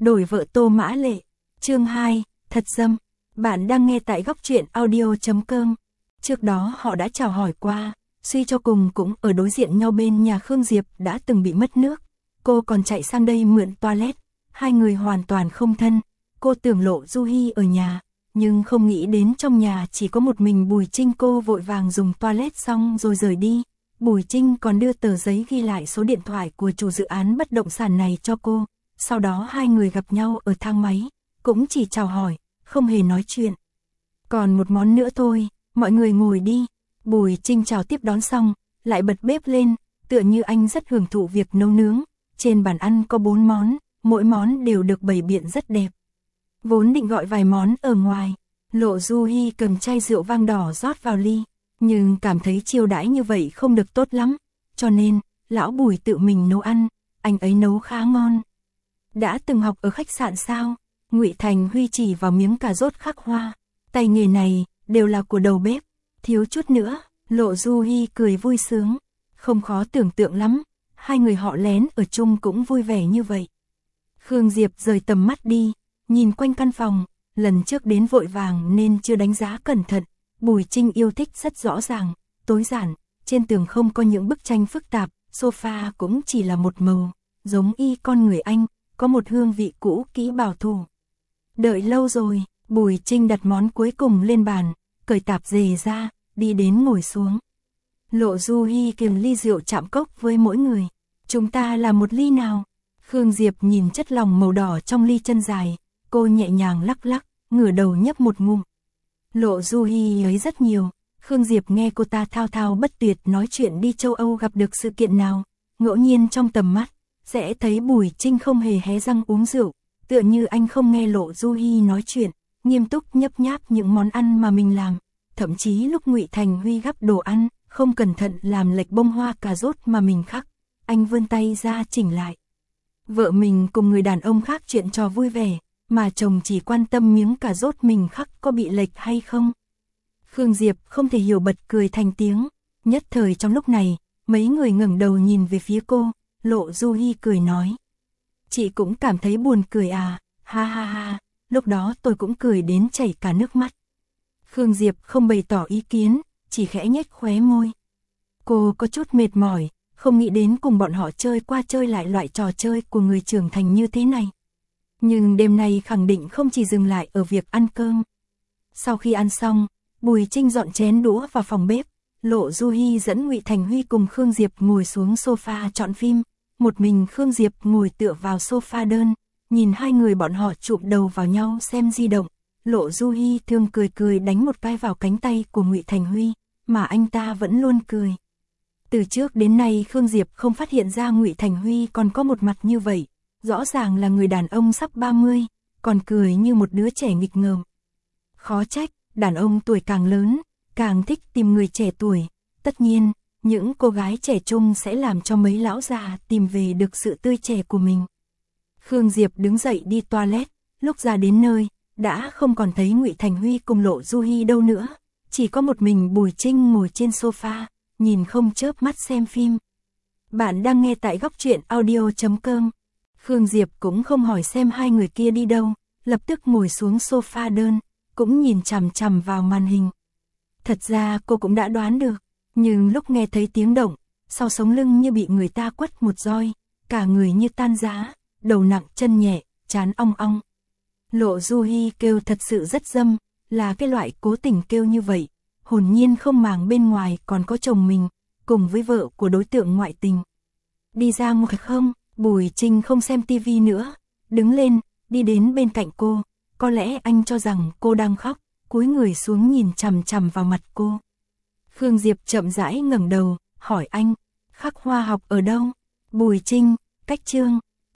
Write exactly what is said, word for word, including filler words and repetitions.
đổi vợ Tô Mã Lệ. Chương hai, thật dâm. Bạn đang nghe tại góc truyện audio chấm com. Trước đó họ đã chào hỏi qua, suy cho cùng cũng ở đối diện nhau bên nhà Khương Diệp đã từng bị mất nước. Cô còn chạy sang đây mượn toilet, hai người hoàn toàn không thân. Cô tưởng Lộ Du Hi ở nhà, nhưng không nghĩ đến trong nhà chỉ có một mình Bùi Trinh. Cô vội vàng dùng toilet xong rồi rời đi. Bùi Trinh còn đưa tờ giấy ghi lại số điện thoại của chủ dự án bất động sản này cho cô. Sau đó hai người gặp nhau ở thang máy, cũng chỉ chào hỏi, không hề nói chuyện. Còn một món nữa thôi, mọi người ngồi đi. Bùi Trinh chào tiếp đón xong, lại bật bếp lên, tựa như anh rất hưởng thụ việc nấu nướng. Trên bàn ăn có bốn món, mỗi món đều được bày biện rất đẹp. Vốn định gọi vài món ở ngoài, Lộ Du Hi cầm chai rượu vang đỏ rót vào ly, nhưng cảm thấy chiêu đãi như vậy không được tốt lắm, cho nên lão Bùi tự mình nấu ăn, anh ấy nấu khá ngon. Đã từng học ở khách sạn sao? Ngụy Thành Huy chỉ vào miếng cà rốt khắc hoa, tay nghề này đều là của đầu bếp, thiếu chút nữa. Lộ Du Hi cười vui sướng, không khó tưởng tượng lắm, hai người họ lén ở chung cũng vui vẻ như vậy. Khương Diệp rời tầm mắt đi, nhìn quanh căn phòng, lần trước đến vội vàng nên chưa đánh giá cẩn thận. Bùi Trinh yêu thích rất rõ ràng, tối giản, trên tường không có những bức tranh phức tạp, sofa cũng chỉ là một màu, giống y con người anh, có một hương vị cũ kỹ bảo thủ. Đợi lâu rồi, Bùi Trinh đặt món cuối cùng lên bàn, cởi tạp dề ra, đi đến ngồi xuống. Lộ Du Hi kìm ly rượu chạm cốc với mỗi người. Chúng ta là một ly nào? Khương Diệp nhìn chất lòng màu đỏ trong ly chân dài, cô nhẹ nhàng lắc lắc, ngửa đầu nhấp một ngụm. Lộ Du Hi ấy rất nhiều, Khương Diệp nghe cô ta thao thao bất tuyệt nói chuyện đi châu Âu gặp được sự kiện nào, ngẫu nhiên trong tầm mắt, sẽ thấy Bùi Trinh không hề hé răng uống rượu, tựa như anh không nghe Lộ Du Hi nói chuyện, nghiêm túc nhấp nháp những món ăn mà mình làm, thậm chí lúc Ngụy Thành Huy gắp đồ ăn, không cẩn thận làm lệch bông hoa cà rốt mà mình khắc, anh vươn tay ra chỉnh lại. Vợ mình cùng người đàn ông khác chuyện trò vui vẻ, mà chồng chỉ quan tâm miếng cà rốt mình khắc có bị lệch hay không. Khương Diệp không thể hiểu bật cười thành tiếng, nhất thời trong lúc này, mấy người ngẩng đầu nhìn về phía cô, Lộ Du Hi cười nói. Chị cũng cảm thấy buồn cười à, ha ha ha, lúc đó tôi cũng cười đến chảy cả nước mắt. Khương Diệp không bày tỏ ý kiến, chỉ khẽ nhếch khóe môi. Cô có chút mệt mỏi, không nghĩ đến cùng bọn họ chơi qua chơi lại loại trò chơi của người trưởng thành như thế này. Nhưng đêm nay khẳng định không chỉ dừng lại ở việc ăn cơm. Sau khi ăn xong, Bùi Trinh dọn chén đũa vào phòng bếp, Lộ Du Hi dẫn Ngụy Thành Huy cùng Khương Diệp ngồi xuống sofa chọn phim, một mình Khương Diệp ngồi tựa vào sofa đơn, nhìn hai người bọn họ chụm đầu vào nhau xem di động. Lộ Du Hi thường cười cười đánh một cái vào cánh tay của Ngụy Thành Huy, mà anh ta vẫn luôn cười. Từ trước đến nay Khương Diệp không phát hiện ra Ngụy Thành Huy còn có một mặt như vậy, rõ ràng là người đàn ông sắp ba mươi, còn cười như một đứa trẻ nghịch ngợm. Khó trách, đàn ông tuổi càng lớn, càng thích tìm người trẻ tuổi, tất nhiên, những cô gái trẻ trung sẽ làm cho mấy lão già tìm về được sự tươi trẻ của mình. Khương Diệp đứng dậy đi toilet, lúc ra đến nơi, đã không còn thấy Ngụy Thành Huy cùng Lộ Du Hi đâu nữa, chỉ có một mình Bùi Trinh ngồi trên sofa, nhìn không chớp mắt xem phim. Bạn đang nghe tại góc truyện audio chấm com. Khương Diệp cũng không hỏi xem hai người kia đi đâu, lập tức ngồi xuống sofa đơn, cũng nhìn chằm chằm vào màn hình. Thật ra cô cũng đã đoán được, nhưng lúc nghe thấy tiếng động, sau sống lưng như bị người ta quất một roi, cả người như tan rã, đầu nặng chân nhẹ, trán ong ong. Lộ Du Hi kêu thật sự rất dâm, là cái loại cố tình kêu như vậy, hồn nhiên không màng bên ngoài còn có chồng mình, cùng với vợ của đối tượng ngoại tình. Đi ra ngoài không? Bùi Trinh không xem tivi nữa, đứng lên, đi đến bên cạnh cô, có lẽ anh cho rằng cô đang khóc, cúi người xuống nhìn chằm chằm vào mặt cô. Khương Diệp chậm rãi ngẩng đầu, hỏi anh, khắc hoa học ở đâu? Bùi Trinh, cách Trương,